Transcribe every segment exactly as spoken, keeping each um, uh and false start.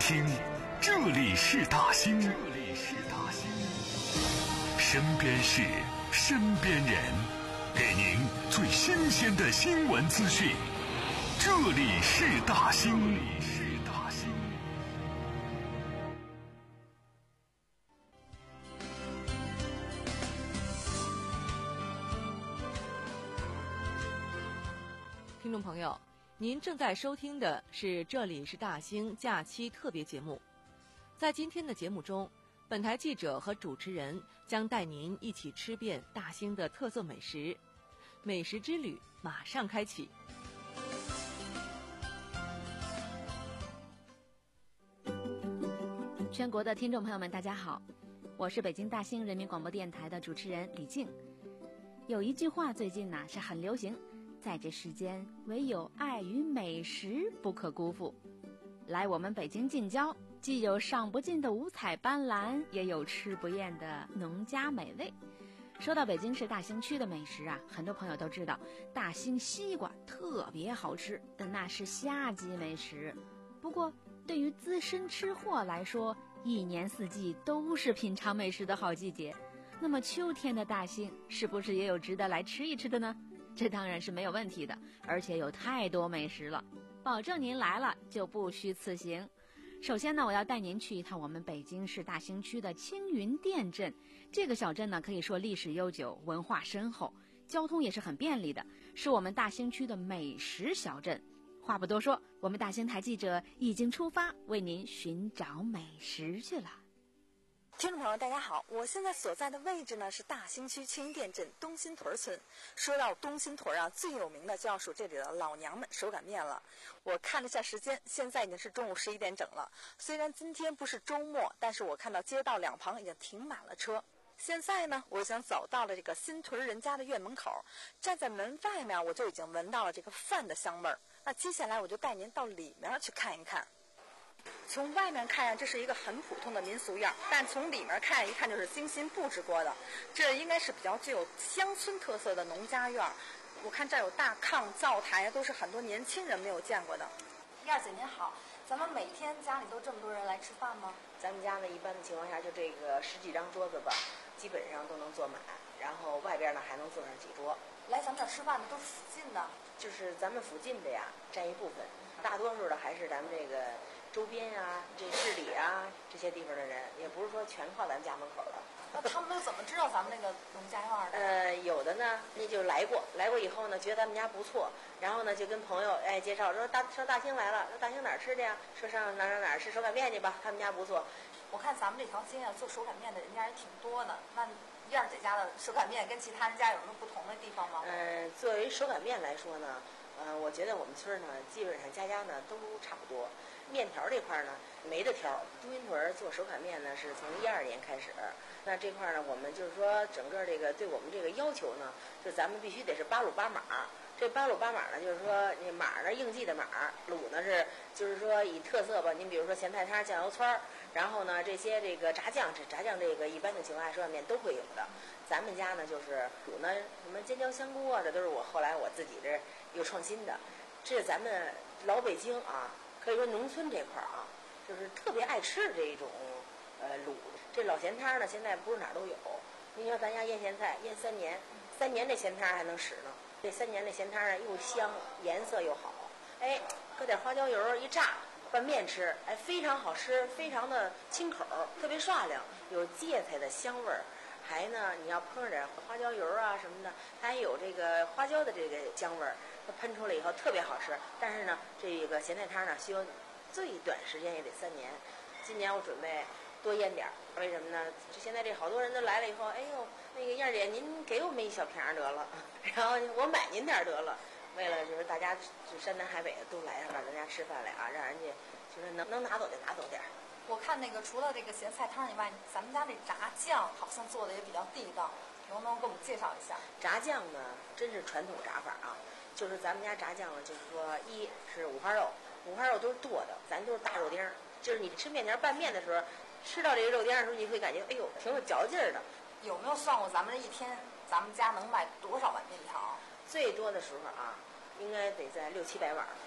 听，这里是大兴，这里是大兴，身边事，身边人，给您最新鲜的新闻资讯。这里是大兴，这里是大兴。 听众朋友，您正在收听的是这里是大兴假期特别节目。在今天的节目中，本台记者和主持人将带您一起吃遍大兴的特色美食，美食之旅马上开启。 全国的听众朋友们大家好，我是北京大兴人民广播电台的主持人李静。有一句话最近呢是很流行，在这世间唯有爱与美食不可辜负。来我们北京近郊，既有赏不尽的五彩斑斓，也有吃不厌的农家美味。说到北京市大兴区的美食啊，很多朋友都知道大兴西瓜特别好吃，但那是夏季美食。不过对于资深吃货来说，一年四季都是品尝美食的好季节。那么秋天的大兴是不是也有值得来吃一吃的呢？这当然是没有问题的，而且有太多美食了，保证您来了就不虚此行。首先呢，我要带您去一趟我们北京市大兴区的青云店镇。这个小镇呢，可以说历史悠久，文化深厚，交通也是很便利的，是我们大兴区的美食小镇。话不多说，我们大兴台记者已经出发，为您寻找美食去了。 听众朋友大家好，我现在所在的位置呢是大兴区青云店镇东新屯村。说到东新屯啊，最有名的就要数这里的老娘们手擀面了。我看了一下时间，现在已经是中午十一点整了。虽然今天不是周末，但是我看到街道两旁已经停满了车。现在呢，我想走到了这个新屯人家的院门口，站在门外面，我就已经闻到了这个饭的香味儿。那接下来我就带您到里面去看一看。从外面看，这是一个很普通的民俗院，但从里面看，一看就是精心布置过的。这应该是比较具有乡村特色的农家院。我看这儿有大炕、灶台，都是很多年轻人没有见过的。燕姐您好，咱们每天家里都这么多人来吃饭吗？ 咱们家呢，一般的情况下就这个十几张桌子吧，基本上都能坐满，然后外边呢还能坐上几桌。 来咱们这儿吃饭的都是附近的， 就是咱们附近的呀，占一部分，大多数的还是咱们这个周边啊、这市里啊这些地方的人，也不是说全靠咱们家门口的。 那他们都怎么知道咱们那个农家院的？ 呃，有的呢，那就来过，来过以后呢，觉得咱们家不错，然后呢就跟朋友哎介绍说大上大兴来了，说大兴哪儿吃的呀？说上哪儿哪儿哪儿吃手擀面去吧，他们家不错。 我看咱们这条街啊，做手擀面的人家也挺多的。那燕儿姐家的手擀面跟其他人家有什么不同的地方吗？ 嗯、呃，作为手擀面来说呢，呃，我觉得我们村呢，基本上家家呢都差不多。面条这块呢没得挑，东新屯做手擀面呢是从一二年开始。那这块呢，我们就是说整个这个对我们这个要求呢，就咱们必须得是八卤八码。这八卤八码呢，就是说那码呢应季的码，卤呢是就是说以特色吧。您比如说咸菜汤、酱油汆，然后呢这些这个炸酱，这炸酱这个一般的情况下手擀面都会有的。咱们家呢就是卤呢什么尖椒香菇啊，这都是我后来我自己这有创新的。这是咱们老北京啊，可以说农村这块啊，就是特别爱吃的这一种呃卤。这老咸汤呢，现在不是哪儿都有。你说咱家腌咸菜腌三年，三年这咸汤还能使呢。这三年这咸汤呢又香，颜色又好，哎，搁点花椒油一炸，拌面吃，哎，非常好吃，非常的清口，特别涮亮，有芥菜的香味儿。还呢，你要碰点花椒油啊什么的，它还有这个花椒的这个香味儿，它喷出来以后特别好吃。但是呢，这个咸菜汤呢，需要最短时间也得三年。今年我准备多腌点儿，为什么呢？现在这好多人都来了以后，哎呦，那个燕儿姐您给我们一小瓶得了，然后我买您点儿得了。为了就是大家就山南海北的都来上咱家吃饭来啊，让人家就是能能拿走就拿走点儿。 我看那个除了这个咸菜汤以外，咱们家这炸酱好像做的也比较地道，能不能给我们介绍一下？ 炸酱呢，真是传统炸法啊，就是咱们家炸酱呢，就是说一是五花肉，五花肉都是剁的，咱都是大肉丁儿，就是你吃面条拌面的时候，吃到这个肉丁的时候，你会感觉哎呦挺有嚼劲儿的。 有没有算过咱们这一天咱们家能卖多少碗面条？ 最多的时候啊，应该得在六七百碗。 六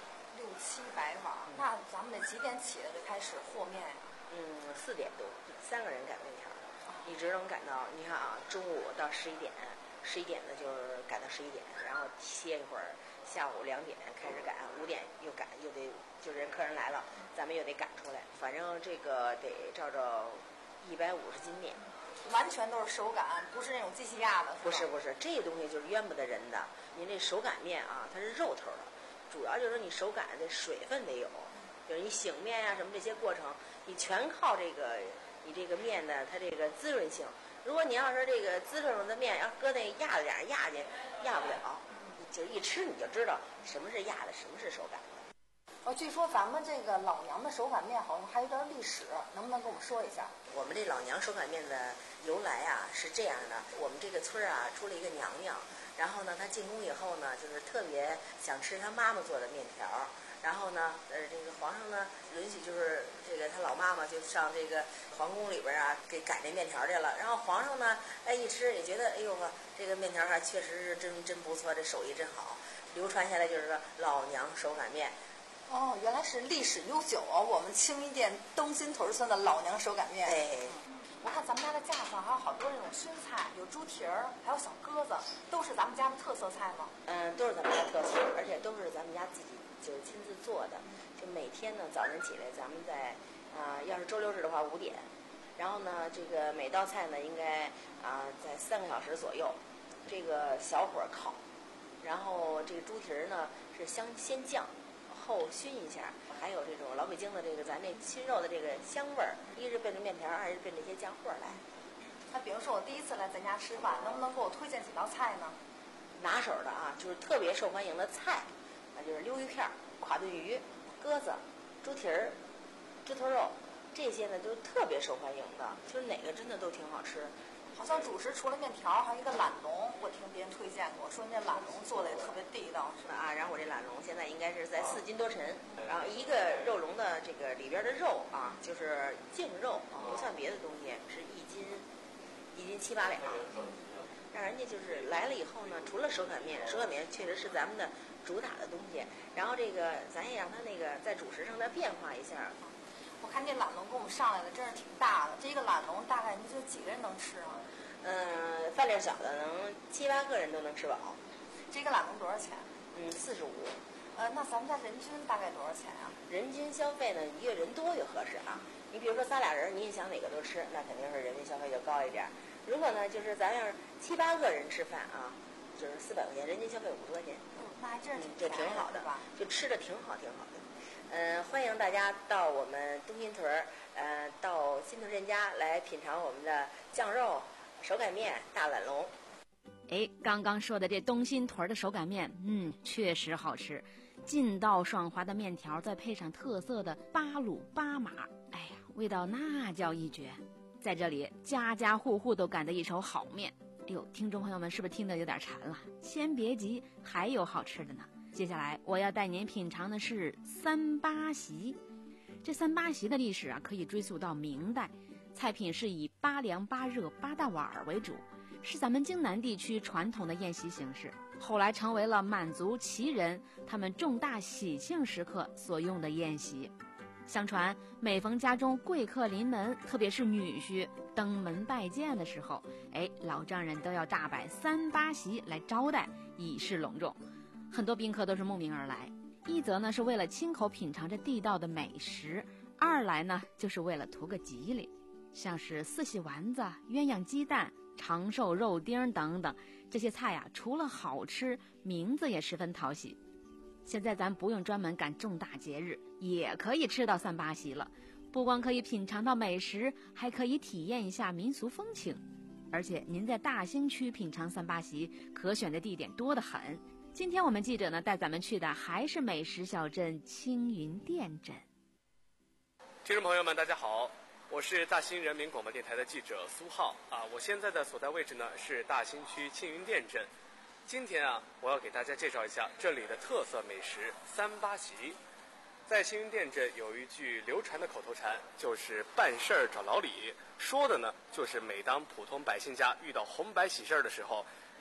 六七百碗，嗯、那咱们得几点起来就开始和面呀？ 嗯，四点多，三个人擀面条，一直能擀到，你看啊，中午到十一点，十一点呢就是擀到十一点，然后歇一会儿，下午两点开始擀，五点又擀，又得就是人客人来了，咱们又得擀出来，反正这个得照着一百五十斤面。 完全都是手擀，不是那种机器压的。 不是不是，这东西就是冤不得人的。您这手擀面啊，它是肉头的，主要就是说你手擀的水分得有，就是你醒面呀、啊、什么这些过程，你全靠这个你这个面的它这个滋润性。如果你要是这个滋润的面要搁那压着点压去，压不了，就一吃你就知道什么是压的，什么是手擀的。 哦，据说咱们这个老娘的手擀面好像还有点历史，能不能跟我们说一下？ 我们这老娘手擀面的由来啊是这样的，我们这个村啊出了一个娘娘，然后呢她进宫以后呢，就是特别想吃她妈妈做的面条，然后呢，呃，这个皇上呢允许就是这个他老妈妈就上这个皇宫里边啊给擀这面条去了，然后皇上呢，哎一吃也觉得哎呦呵，这个面条还确实是真真不错，这手艺真好，流传下来就是说老娘手擀面。 哦，原来是历史悠久啊！我们青云店东新屯村的老娘手擀面。 哎， 嗯，我看咱们家的架上还有好多这种熏菜，有猪蹄儿，还有小鸽子，都是咱们家的特色菜吗？ 嗯，都是咱们家特色，而且都是咱们家自己就是亲自做的。就每天呢早晨起来，咱们在啊、呃，要是周六日的话五点，然后呢这个每道菜呢应该啊、呃、在三个小时左右，这个小火烤，然后这个猪蹄儿呢是香先酱。后熏一下，还有这种老北京的这个咱这熏肉的这个香味儿，一是奔着面条，二是奔这些酱货来。 那比如说我第一次来咱家吃饭，能不能给我推荐几道菜呢？ 拿手的啊，就是特别受欢迎的菜，那就是溜鱼片、垮炖鱼、鸽子、猪蹄儿、猪头肉，这些呢都是特别受欢迎的，就是哪个真的都挺好吃。 好像主食除了面条，还有一个懒龙，我听别人推荐过，说那懒龙做的也特别地道，是吧？ 啊，然后我这懒龙现在应该是在四斤多沉，然后一个肉笼的这个里边的肉啊，就是净肉，不算别的东西，是一斤一斤七八两。让人家就是来了以后呢，除了手擀面，手擀面确实是咱们的主打的东西，然后这个咱也让它那个在主食上再变化一下。 我看这懒龙给我们上来的真是挺大的，这个懒龙大概您觉得几个人能吃啊？ 嗯，饭量小的能七八个人都能吃饱。 这个懒龙多少钱？ 嗯，四十五。 呃，那咱们家人均大概多少钱啊？ 人均消费呢，一个人多就合适啊。你比如说仨俩人，你也想哪个都吃，那肯定是人均消费就高一点。如果呢，就是咱要是七八个人吃饭啊，就是四百块钱，人均消费五十块钱。 嗯，那还真是就挺好的吧？就吃的挺好，挺好的。嗯、呃，欢迎大家到我们东新屯儿，呃，到新屯人家来品尝我们的酱肉、手擀面、大懒龙。 哎，刚刚说的这东新屯的手擀面，嗯，确实好吃，劲道爽滑的面条，再配上特色的八卤八码，哎呀，味道那叫一绝。在这里，家家户户都赶得一手好面。哎呦，听众朋友们是不是听得有点馋了？先别急，还有好吃的呢。接下来我要带您品尝的是三八席。这三八席的历史啊，可以追溯到明代，菜品是以八凉八热八大碗为主，是咱们京南地区传统的宴席形式，后来成为了满族旗人他们重大喜庆时刻所用的宴席。相传每逢家中贵客临门，特别是女婿登门拜见的时候，哎，老丈人都要大摆三八席来招待，以示隆重。很多宾客都是慕名而来，一则呢是为了亲口品尝这地道的美食，二来呢就是为了图个吉利，像是四喜丸子、鸳鸯鸡蛋、长寿肉丁等等，这些菜呀、啊，除了好吃，名字也十分讨喜。现在咱不用专门赶重大节日，也可以吃到三八席了，不光可以品尝到美食，还可以体验一下民俗风情。而且您在大兴区品尝三八席，可选的地点多得很。今天我们记者呢带咱们去的还是美食小镇青云店镇。 听众朋友们，大家好，我是大兴人民广播电台的记者苏浩啊，我现在的所在位置呢是大兴区青云店镇。今天啊，我要给大家介绍一下这里的特色美食三八席。在青云店镇有一句流传的口头禅，就是办事儿找老李，说的呢就是每当普通百姓家遇到红白喜事儿的时候，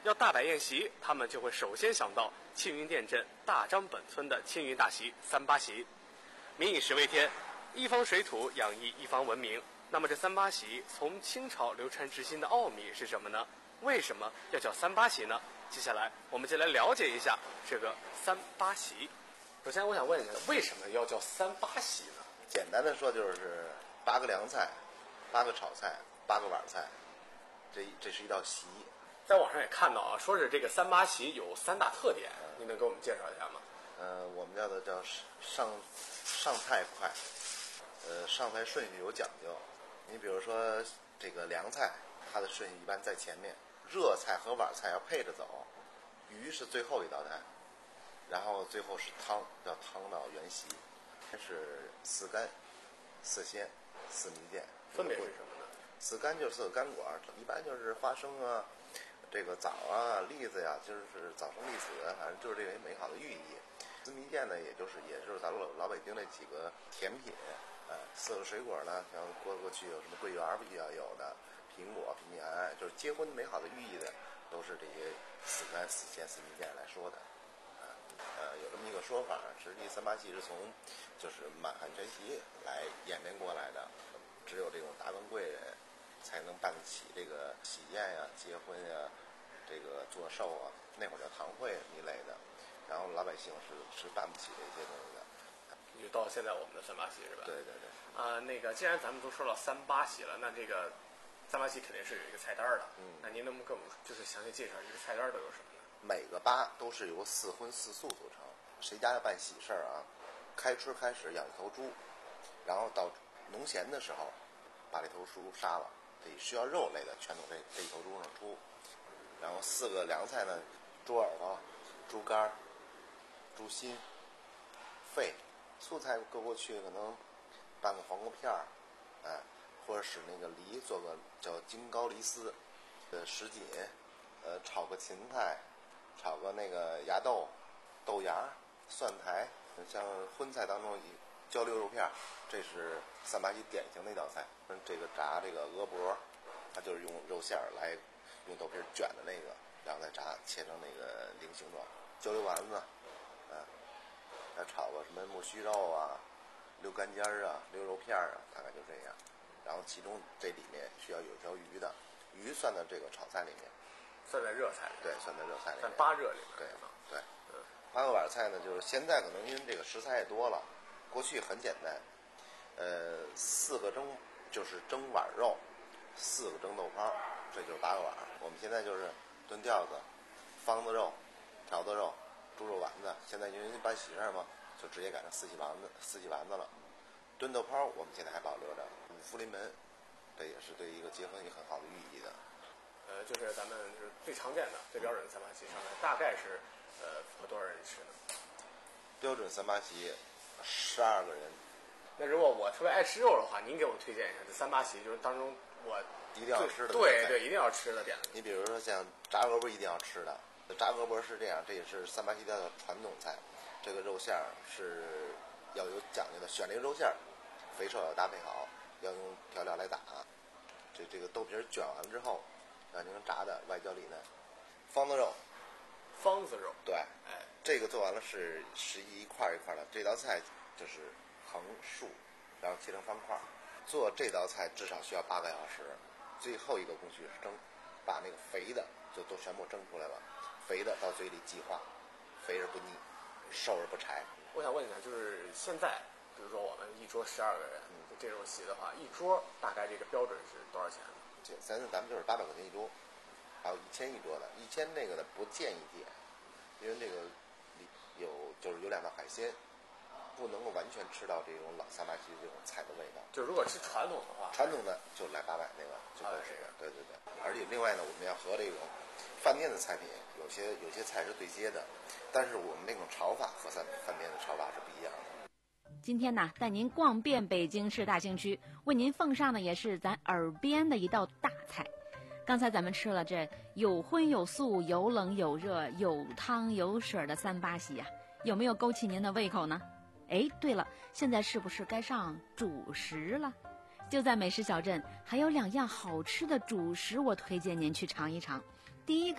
要大摆宴席，他们就会首先想到庆云店镇大张本村的庆云大席三八席。民以食为天，一方水土养育一方文明。那么这三八席从清朝流传至今的奥秘是什么呢？为什么要叫三八席呢？接下来我们就来了解一下这个三八席。首先我想问一下，为什么要叫三八席呢？ 简单的说就是八个凉菜，八个炒菜，八个碗菜，这这是一道席。 在网上也看到啊，说是这个三八席有三大特点，您能给我们介绍一下吗？ 呃，我们叫的叫上上菜快，呃，上菜顺序有讲究。你比如说这个凉菜，它的顺序一般在前面，热菜和碗菜要配着走，鱼是最后一道菜，然后最后是汤，叫汤到原席。是四干、四鲜、四蜜饯， 分别是什么呢？ 四干就是四个干果，一般就是花生啊、这个枣啊、栗子呀、啊，就是早生丽子，反正就是这个美好的寓意。四蜜饯呢，也就是也就是咱们老北京那几个甜品，呃，四个水果呢，像过过去有什么桂圆比较有的，苹果、平安，就是结婚美好的寓意的，都是这些四干、四鲜、四蜜饯来说的。呃，有这么一个说法，实际三八席是从就是满汉全席来演变过来的，只有这种达官贵人才能办得起这个喜宴呀、结婚呀、这个做寿啊，那会儿叫堂会一类的，然后老百姓是是办不起这些东西的。 就到现在我们的三八席是吧？ 对对对。 啊、呃，那个既然咱们都说到三八席了，那这个三八席肯定是有一个菜单的。嗯，那您能不能给我们就是详细介绍这个菜单都有什么？ 每个八都是由四荤四素组成。谁家要办喜事儿啊，开春开始养一头猪，然后到农闲的时候把这头猪杀了，这需要肉类的全从这这一头猪上出。然后四个凉菜呢，猪耳朵、猪肝、猪心、肺。素菜搁过去可能拌个黄瓜片儿，哎，或者使那个梨做个叫京高梨丝，呃，什锦，呃，炒个芹菜。炒个那个芽豆、豆芽、蒜苔，像荤菜当中以焦溜肉片，这是三八席典型的一道菜。这个炸这个鹅脖，它就是用肉馅儿来用豆皮卷的那个，然后再炸切成那个菱形状。焦溜丸子，啊，再炒个什么木须肉啊、溜干尖儿啊、溜肉片啊，大概就这样。然后其中这里面需要有条鱼的，鱼算到这个炒菜里面。 算在热菜里， 对，算在热菜里面， 算八热里面， 对对。嗯，八个碗菜呢，就是现在可能因为这个食材也多了，过去很简单，呃，四个蒸就是蒸碗肉，四个蒸豆泡，这就是八个碗。我们现在就是炖吊子、方子肉、条子肉、猪肉丸子。现在因为办喜事嘛，就直接改成四喜丸子、四喜丸子了。炖豆泡我们现在还保留着，五福临门，这也是对一个结婚一个很好的寓意的。 呃，就是咱们就是最常见的、最标准的三八席上来，大概是呃符合多少人吃呢？ 标准三八席，十二个人。 那如果我特别爱吃肉的话，您给我推荐一下这三八席，就是当中我一定要吃的。 对对，一定要吃的点。 你比如说像炸鹅脖一定要吃的，炸鹅脖是这样，这也是三八席的传统菜。这个肉馅儿是要有讲究的，选这个肉馅儿，肥瘦要搭配好，要用调料来打。这这个豆皮卷完之后。让您炸的外焦里嫩，方子肉， 方子肉， 对， 哎， 这个做完了是十一块一块的，这道菜就是横竖，然后切成方块。做这道菜至少需要八个小时，最后一个工序是蒸，把那个肥的就都全部蒸出来了，肥的到嘴里即化，肥而不腻，瘦而不柴。 我想问一下，就是现在，比如说我们一桌十二个人，就这种席的话，一桌大概这个标准是多少钱呢？ 咱咱们就是八百块钱一桌，还有一千一桌的，一千那个的不建议点，因为这个有就是有两道海鲜，不能够完全吃到这种老三八席这种菜的味道。 就如果吃传统的话， 传统的就来八百那个就够使了。对对对，而且另外呢，我们要和这种饭店的菜品，有些有些菜是对接的，但是我们那种炒法和饭饭店的炒法是不一样的。 今天呢，带您逛遍北京市大兴区，为您奉上的也是咱耳边的一道大菜。刚才咱们吃了这有荤有素、有冷有热、有汤有水的三八席呀、啊，有没有勾起您的胃口呢？哎，对了，现在是不是该上主食了？就在美食小镇，还有两样好吃的主食，我推荐您去尝一尝。第一个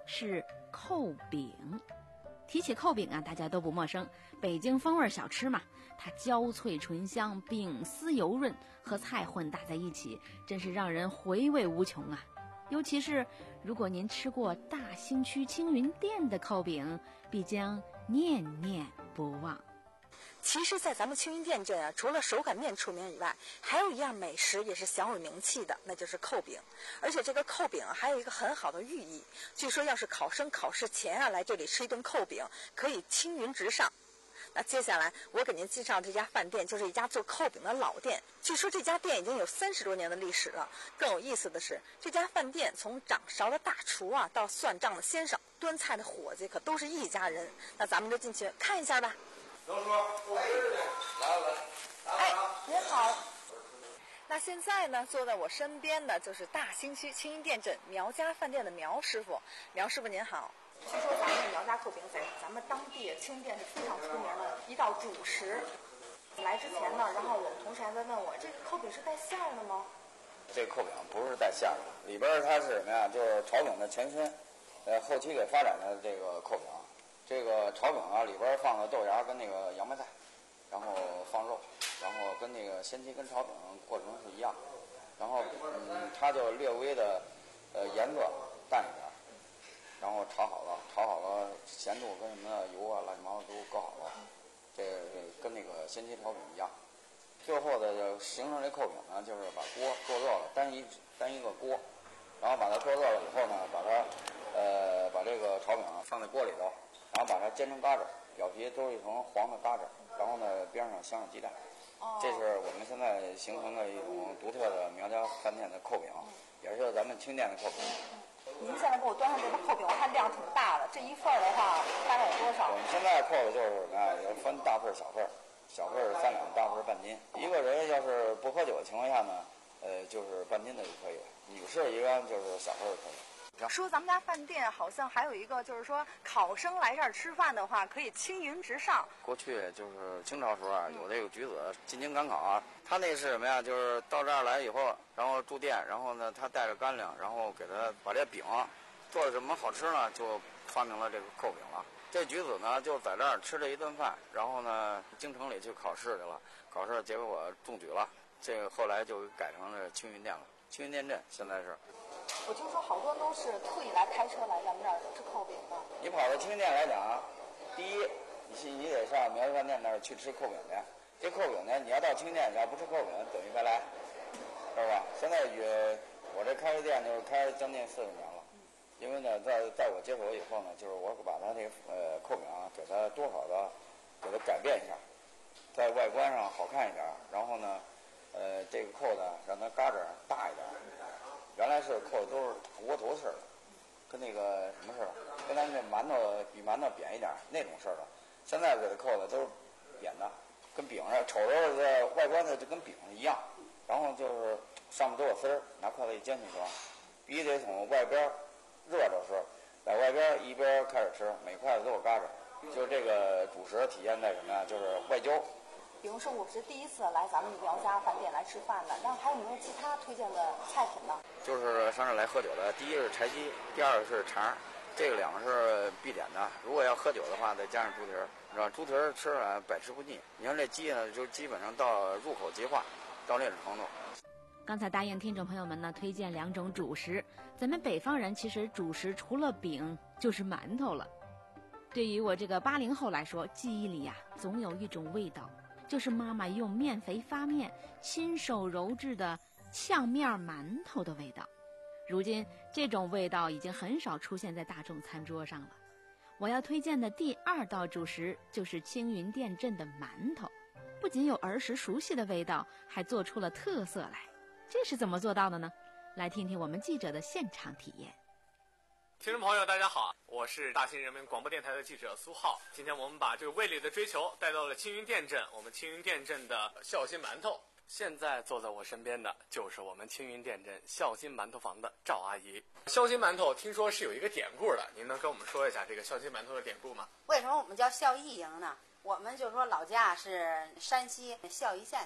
是扣饼。提起扣饼啊，大家都不陌生，北京风味小吃嘛，它焦脆醇香，饼丝油润，和菜混搭在一起，真是让人回味无穷啊。尤其是如果您吃过大兴区青云店的扣饼，必将念念不忘。 其实，在咱们青云店镇啊，除了手擀面出名以外，还有一样美食也是小有名气的，那就是扣饼。而且这个扣饼啊，还有一个很好的寓意，据说要是考生考试前啊来这里吃一顿扣饼，可以青云直上。那接下来我给您介绍这家饭店，就是一家做扣饼的老店。据说这家店已经有三十多年的历史了。更有意思的是，这家饭店从掌勺的大厨啊，到算账的先生，端菜的伙计，可都是一家人。那咱们就进去看一下吧。 刘叔，来来来， 哎，您好。那现在呢，坐在我身边的就是大兴区青云店镇苗家饭店的苗师傅。苗师傅您好。据说咱们苗家扣饼在咱们当地青云店是非常出名的一道主食。来之前呢，然后我们同事还在问我，这个扣饼是带馅儿的吗？ 这个扣饼不是带馅儿的，里边它是什么呀？就是炒饼的前身，呃，后期给发展的这个扣饼。这个炒饼啊，里边放的豆芽跟那个洋白菜，然后放肉，然后跟那个先期跟炒饼过程是一样，然后嗯，它就略微的呃颜色淡一点，然后炒好了，炒好了咸度跟什么油啊乱七八糟都搁好了，这个跟那个先期炒饼一样。最后的形成这扣饼呢，就是把锅做热了，单一单一个锅，然后把它做热了以后呢，把它呃把这个炒饼放在锅里头。然后把它煎成嘎子，表皮都是一层黄的嘎子，然后呢边上镶上鸡蛋。哦，这是我们现在形成的一种独特的苗家饭店的扣饼，也是咱们青店的扣饼。 您现在给我端上这个扣饼，我看量挺大的，这一份的话大概有多少？ 我们现在扣的就是什么呀？也分大份小份，小份三两，大份半斤。一个人要是不喝酒的情况下呢，呃，就是半斤的就可以了。女士一般就是小份就可以了。 说咱们家饭店好像还有一个，就是说考生来这儿吃饭的话，可以青云直上。 过去就是清朝时候啊，有这个举子进京赶考啊，他那是什么呀？就是到这儿来以后，然后住店，然后呢，他带着干粮，然后给他把这饼做的什么好吃呢，就发明了这个扣饼了。这举子呢，就在这儿吃了一顿饭，然后呢，京城里去考试去了，考试结果中举了，这个后来就改成了青云店了，青云店镇现在是。 我听说好多都是特意来开车来咱们这儿吃扣饼的。 你跑到青云店来讲，第一，你你得上苗家饭店那儿去吃扣饼去。这扣饼呢，你要到青云店，你要不吃扣饼，等于白来，知道吧？现在也，我这开的店就是开将近四十年了。因为呢，在在我接手以后呢，就是我把它这个呃扣饼啊，给它多少的给它改变一下，在外观上好看一点，然后呢，呃，这个扣呢让它嘎子大一点。原来是扣的都是窝头似的，跟那个什么似的，跟咱这馒头比馒头扁一点那种似的。现在给它扣的都是扁的，跟饼似的，瞅着在外观的就跟饼一样。然后就是上面都有丝儿，拿筷子一煎就行。必须得从外边热着吃，在外边一边开始吃，每块子都有嘎子。就是这个主食体现在什么呀？就是外焦。 比如说我是第一次来咱们苗家饭店来吃饭的，那还有没有其他推荐的菜品呢？ 就是上这来喝酒的，第一是柴鸡，第二是肠，这个两个是必点的。如果要喝酒的话，再加上猪蹄儿，是吧？猪蹄儿吃了百吃不腻。你看这鸡呢，就基本上到入口即化，到那种程度。 刚才答应听众朋友们呢推荐两种主食，咱们北方人其实主食除了饼就是馒头了。对于我这个八零后来说，记忆里呀、啊、总有一种味道。就是妈妈用面肥发面亲手揉制的炝面馒头的味道。如今这种味道已经很少出现在大众餐桌上了。我要推荐的第二道主食就是青云店镇的馒头，不仅有儿时熟悉的味道，还做出了特色来。这是怎么做到的呢？来听听我们记者的现场体验。 听众朋友大家好，我是大兴人民广播电台的记者苏浩。今天我们把这个味蕾的追求带到了青云店镇，我们青云店镇的孝心馒头。现在坐在我身边的就是我们青云店镇孝心馒头房的赵阿姨。孝心馒头听说是有一个典故的，您能跟我们说一下这个孝心馒头的典故吗？ 为什么我们叫孝义营呢？我们就说老家是山西孝义县的，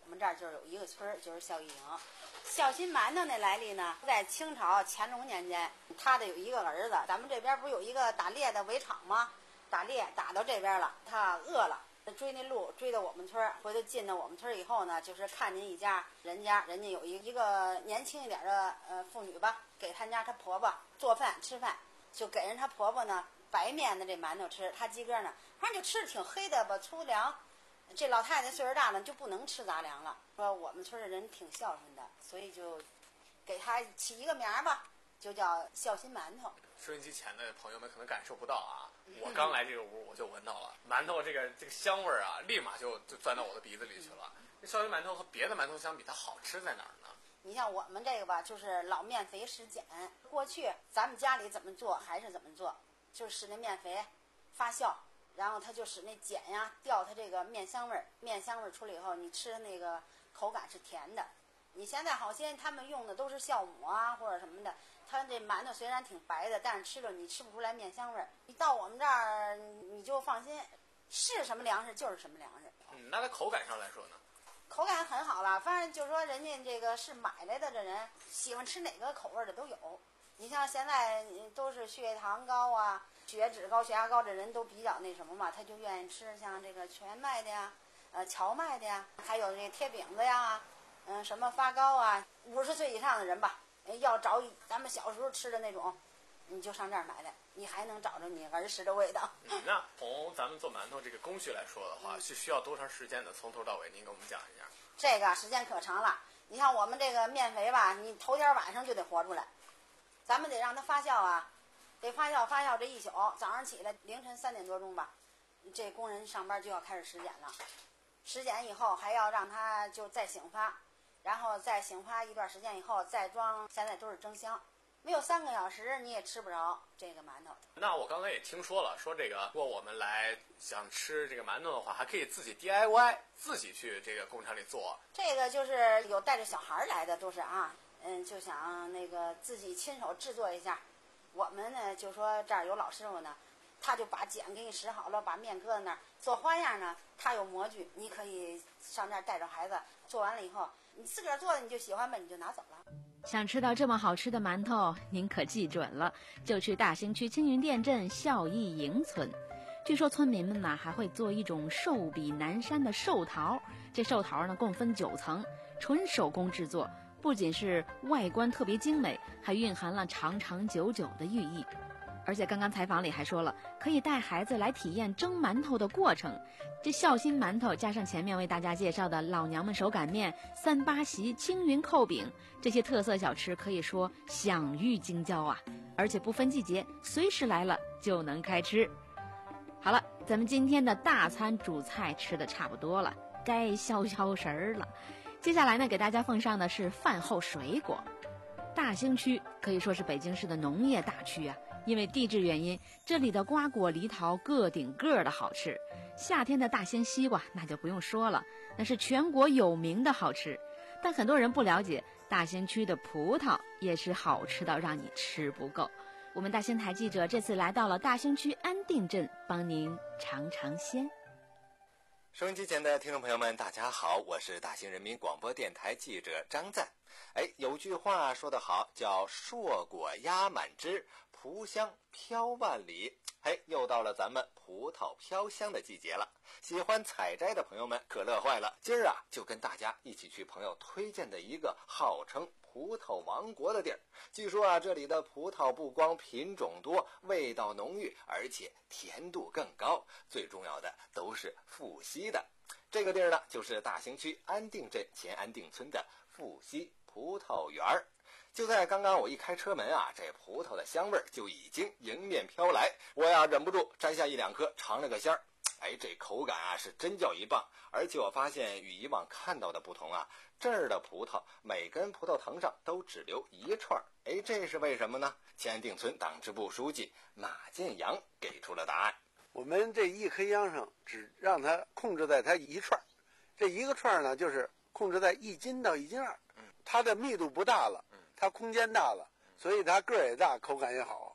们这儿就是有一个村儿，就是孝义营。孝心馒头那来历呢，在清朝乾隆年间，他的有一个儿子，咱们这边不是有一个打猎的围场吗？打猎打到这边了，他饿了。追那路追到我们村儿，回头进到我们村儿以后呢，就是看见一家人家，人家有一一个年轻一点的呃妇女吧，给他家她婆婆做饭吃饭，就给人她婆婆呢白面的这馒头吃，她自个儿呢反正就吃的挺黑的吧，粗粮。这老太太岁数大了就不能吃杂粮了，说我们村的人挺孝顺的，所以就给她起一个名儿吧，就叫孝心馒头。 收音机前的朋友们可能感受不到啊，我刚来这个屋我就闻到了馒头这个这个香味儿啊，立马就就钻到我的鼻子里去了。这孝心馒头和别的馒头相比，它好吃在哪儿呢？ 你像我们这个吧，就是老面肥实碱。过去咱们家里怎么做还是怎么做，就是使那面肥发酵，然后它就使那碱呀掉它这个面香味儿，面香味儿出来以后，你吃的那个口感是甜的。你现在好些他们用的都是酵母啊或者什么的。它这馒头虽然挺白的，但是吃了你吃不出来面香味儿。你到我们这儿，你就放心，是什么粮食就是什么粮食。 嗯，那它口感上来说呢？ 口感很好了，反正就是说人家这个是买来的，这人喜欢吃哪个口味的都有。你像现在都是血糖高啊、血脂高、血压高的人都比较那什么嘛，他就愿意吃像这个全麦的呀、呃荞麦的呀，还有这贴饼子呀，嗯、呃、什么发糕啊。五十岁以上的人吧。要找咱们小时候吃的那种，你就上这儿买的，你还能找着你儿时的味道。 嗯、那从咱们做馒头这个工序来说的话，是需要多长时间的？从头到尾，您给我们讲一下。 这个时间可长了。你像我们这个面肥吧，你头天晚上就得和出来，咱们得让它发酵啊，得发酵发酵这一宿，早上起来凌晨三点多钟吧，这工人上班就要开始实碱了。实碱以后还要让它就再醒发。然后再醒发一段时间以后再装，现在都是蒸箱，没有三个小时你也吃不着这个馒头。 那我刚才也听说了，说这个如果我们来想吃这个馒头的话，还可以自己 D I Y， 自己去这个工厂里做。 这个就是有带着小孩来的都是啊，嗯，就想那个自己亲手制作一下。我们呢就说这儿有老师傅呢，他就把碱给你使好了，把面搁在那儿做花样呢，他有模具，你可以上这儿带着孩子做完了以后。你自个儿做的你就喜欢呗，你就拿走了。 想吃到这么好吃的馒头，您可记准了，就去大兴区青云店镇孝义营村。据说村民们呢还会做一种寿比南山的寿桃，这寿桃呢共分九层，纯手工制作，不仅是外观特别精美，还蕴含了长长久久的寓意。而且刚刚采访里还说了，可以带孩子来体验蒸馒头的过程。这孝心馒头加上前面为大家介绍的老娘们手擀面、三八席、青云扣饼，这些特色小吃可以说享誉京郊啊！而且不分季节，随时来了就能开吃。好了，咱们今天的大餐主菜吃的差不多了，该消消食儿了。接下来呢，给大家奉上的是饭后水果。大兴区可以说是北京市的农业大区啊。因为地质原因，这里的瓜果梨桃个顶个的好吃。夏天的大兴西瓜那就不用说了，那是全国有名的好吃。但很多人不了解，大兴区的葡萄也是好吃到让你吃不够。我们大兴台记者这次来到了大兴区安定镇，帮您尝尝鲜。 收音机前的听众朋友们，大家好，我是大兴人民广播电台记者张赞。哎，有句话说得好，叫硕果压满枝，葡香飘万里。嘿，又到了咱们葡萄飘香的季节了，喜欢采摘的朋友们可乐坏了。今儿啊，就跟大家一起去朋友推荐的一个号称葡萄王国的地儿。据说啊，这里的葡萄不光品种多，味道浓郁，而且甜度更高，最重要的都是富硒的。这个地儿呢，就是大兴区安定镇前安定村的富硒葡萄园儿。就在刚刚我一开车门啊，这葡萄的香味儿就已经迎面飘来，我呀忍不住摘下一两颗尝了个鲜儿。哎，这口感啊是真叫一棒，而且我发现与以往看到的不同啊，这儿的葡萄每根葡萄藤上都只留一串，哎，这是为什么呢？前安定村党支部书记马建阳给出了答案。 我们这一颗秧上只让它控制在它一串，这一个串呢就是控制在一斤到一斤二，它的密度不大了，它空间大了，所以它个儿也大，口感也好。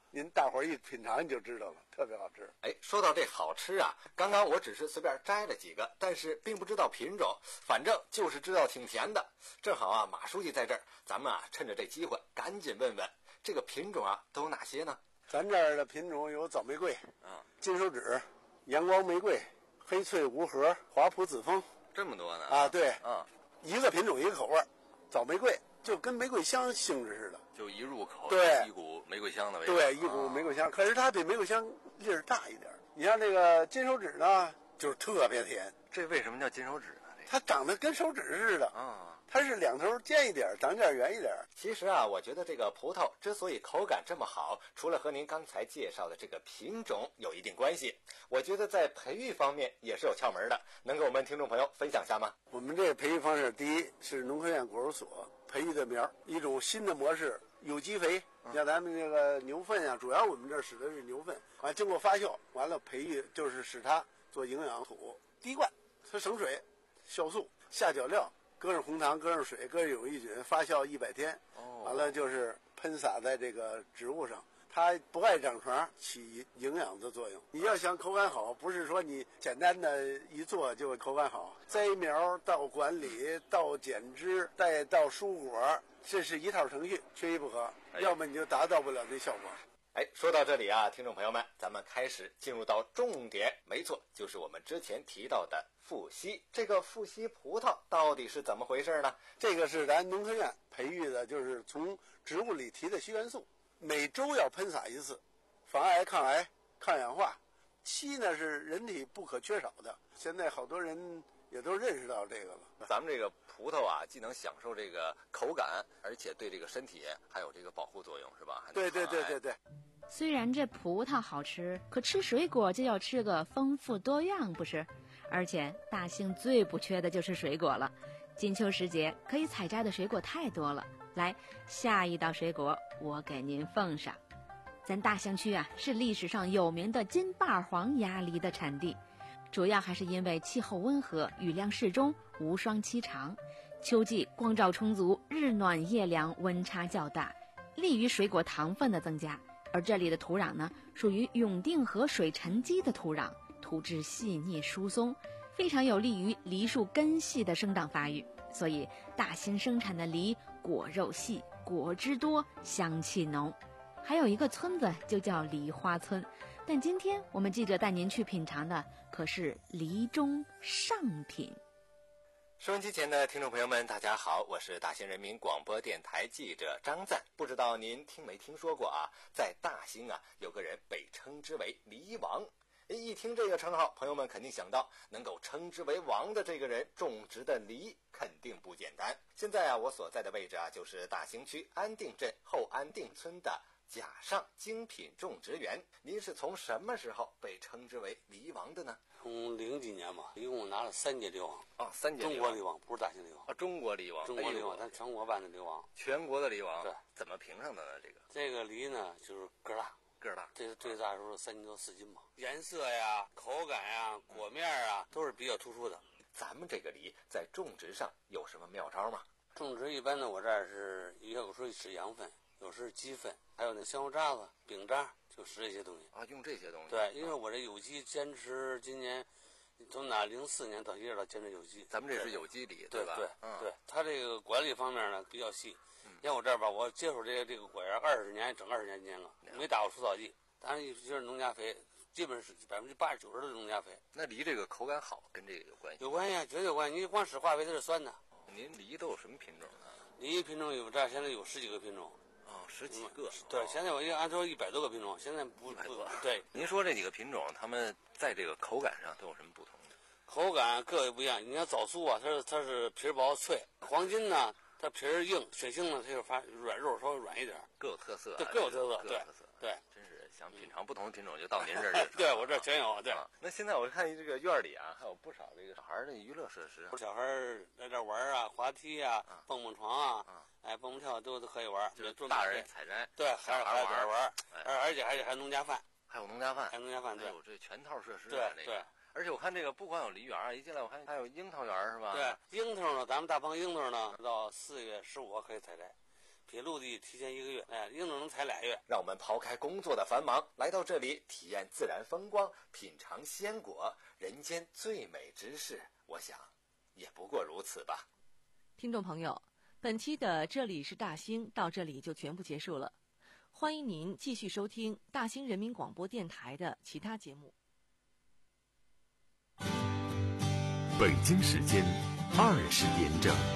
您大伙儿一品尝你就知道了，特别好吃。 哎，说到这好吃啊，刚刚我只是随便摘了几个，但是并不知道品种，反正就是知道挺甜的。正好啊，马书记在这儿，咱们啊趁着这机会赶紧问问这个品种啊都有哪些呢？ 咱这儿的品种有枣玫瑰、 啊、 金手指、阳光玫瑰、黑翠无核、华普紫枫， 这么多呢？ 啊，对， 啊， 一个品种一个口味。枣玫瑰就跟玫瑰香性质似的， 就一入口对一股玫瑰香的味道。 对，一股玫瑰香，啊、可是它比玫瑰香粒儿大一点。你像这个金手指呢，就是特别甜。 这为什么叫金手指呢？ 它长得跟手指似的啊， 它是两头尖一点，长点圆一点。 其实啊，我觉得这个葡萄之所以口感这么好，除了和您刚才介绍的这个品种有一定关系，我觉得在培育方面也是有窍门的，能给我们听众朋友分享下吗？ 我们这个培育方式，第一是农科院果树所培育的苗，一种新的模式，有机肥。像咱们这个牛粪啊，主要我们这儿使的是牛粪，完经过发酵，完了培育就是使它做营养土，滴灌，它省水，酵素，下脚料，搁上红糖，搁上水，搁上有益菌，发酵一百天，完了就是喷洒在这个植物上。它不爱长床，起营养的作用。你要想口感好，不是说你简单的一做就口感好。栽苗到管理到剪枝再到蔬果，这是一套程序，缺一不可，要么你就达到不了那效果。 哎，说到这里啊，听众朋友们，咱们开始进入到重点，没错，就是我们之前提到的富硒。这个富硒葡萄到底是怎么回事呢？ 这个是咱农科院培育的，就是从植物里提的硒元素。每周要喷洒一次，防癌、抗癌、抗氧化。硒呢是人体不可缺少的，现在好多人也都认识到这个了。 咱们这个葡萄啊，既能享受这个口感，而且对这个身体还有这个保护作用，是吧？ 对对对对对。 虽然这葡萄好吃，可吃水果就要吃个丰富多样，不是？而且大兴最不缺的就是水果了。金秋时节可以采摘的水果太多了。来，下一道水果我给您奉上。咱大兴区啊，是历史上有名的金瓣黄鸭梨的产地，主要还是因为气候温和，雨量适中，无霜期长，秋季光照充足，日暖夜凉，温差较大，利于水果糖分的增加。而这里的土壤呢，属于永定河水沉积的土壤，土质细腻疏松，非常有利于梨树根系的生长发育。所以大兴生产的梨果肉细，果汁多，香气浓。还有一个村子就叫梨花村，但今天我们记者带您去品尝的可是梨中上品。 收音机前的听众朋友们，大家好，我是大兴人民广播电台记者张赞。不知道您听没听说过啊，在大兴啊，有个人被称之为梨王。一听这个称号，朋友们肯定想到能够称之为王的这个人种植的梨肯定不简单。现在啊，我所在的位置啊，就是大兴区安定镇后安定村的甲上精品种植园。您是从什么时候被称之为梨王的呢？ 从零几年嘛，一共拿了三届梨王。 啊，三届中国梨王，不是大兴梨王啊，中国梨王， 中国梨王，咱全国办的梨王， 全国的梨王。 对， 怎么评上的呢？这个这个梨呢，就是个大。 个儿大， 这是最大时候三斤多四斤吧。颜色呀、口感呀、果面啊，都是比较突出的。 咱们这个梨在种植上有什么妙招吗？ 种植一般呢，我这儿是有时候使羊粪，有时候鸡粪，还有那香油渣子、饼渣，就使这些东西啊，用这些东西。 对，因为我这有机坚持今年从哪零四年到一直到坚持有机。 咱们这是有机梨， 对吧？ 对， 嗯， 对，它这个管理方面呢比较细。像我这儿吧，我接触这个这个果园二十年，整二十年间了，没打过除草剂，当然就是农家肥，基本是百分之八十九十的农家肥。 那梨这个口感好，跟这个有关系？ 有关系啊，绝对有关系。你光使化肥它是酸的。 您梨都有什么品种呢？ 梨品种有这儿现在有十几个品种。 哦，十几个。 对，现在我一按说一百多个品种，现在不不对。 您说这几个品种，它们在这个口感上都有什么不同的？ 口感各有不一样。你看枣酥啊，它是它是皮薄脆；黄金呢，它皮儿硬；水杏呢，它就发软肉稍微软一点， 各有特色。 对，各有特色，对特色。 对， 真是想品尝不同的品种，就到您这儿去。 对我这儿全有。对、 啊，那现在我看这个院里啊，还有不少这个小孩的娱乐设施。 小孩来这玩啊，滑梯啊，啊蹦蹦床啊，啊哎，蹦蹦跳都都可以玩。 就是大人采摘， 对，还是孩子玩玩。而而且而且还有农家饭， 还有农家饭， 还有农家饭，对， 有这全套设施。 对对。 而且我看这个不光有梨园啊，一进来我看还有樱桃园是吧？ 对，樱桃呢，咱们大棚樱桃呢，到四月十五号可以采摘。 比陆地提前一个月，哎，应征能才俩月。 让我们抛开工作的繁忙，来到这里体验自然风光，品尝鲜果，人间最美之事，我想也不过如此吧。 听众朋友，本期的这里是大兴到这里就全部结束了，欢迎您继续收听大兴人民广播电台的其他节目。 北京时间二十点整。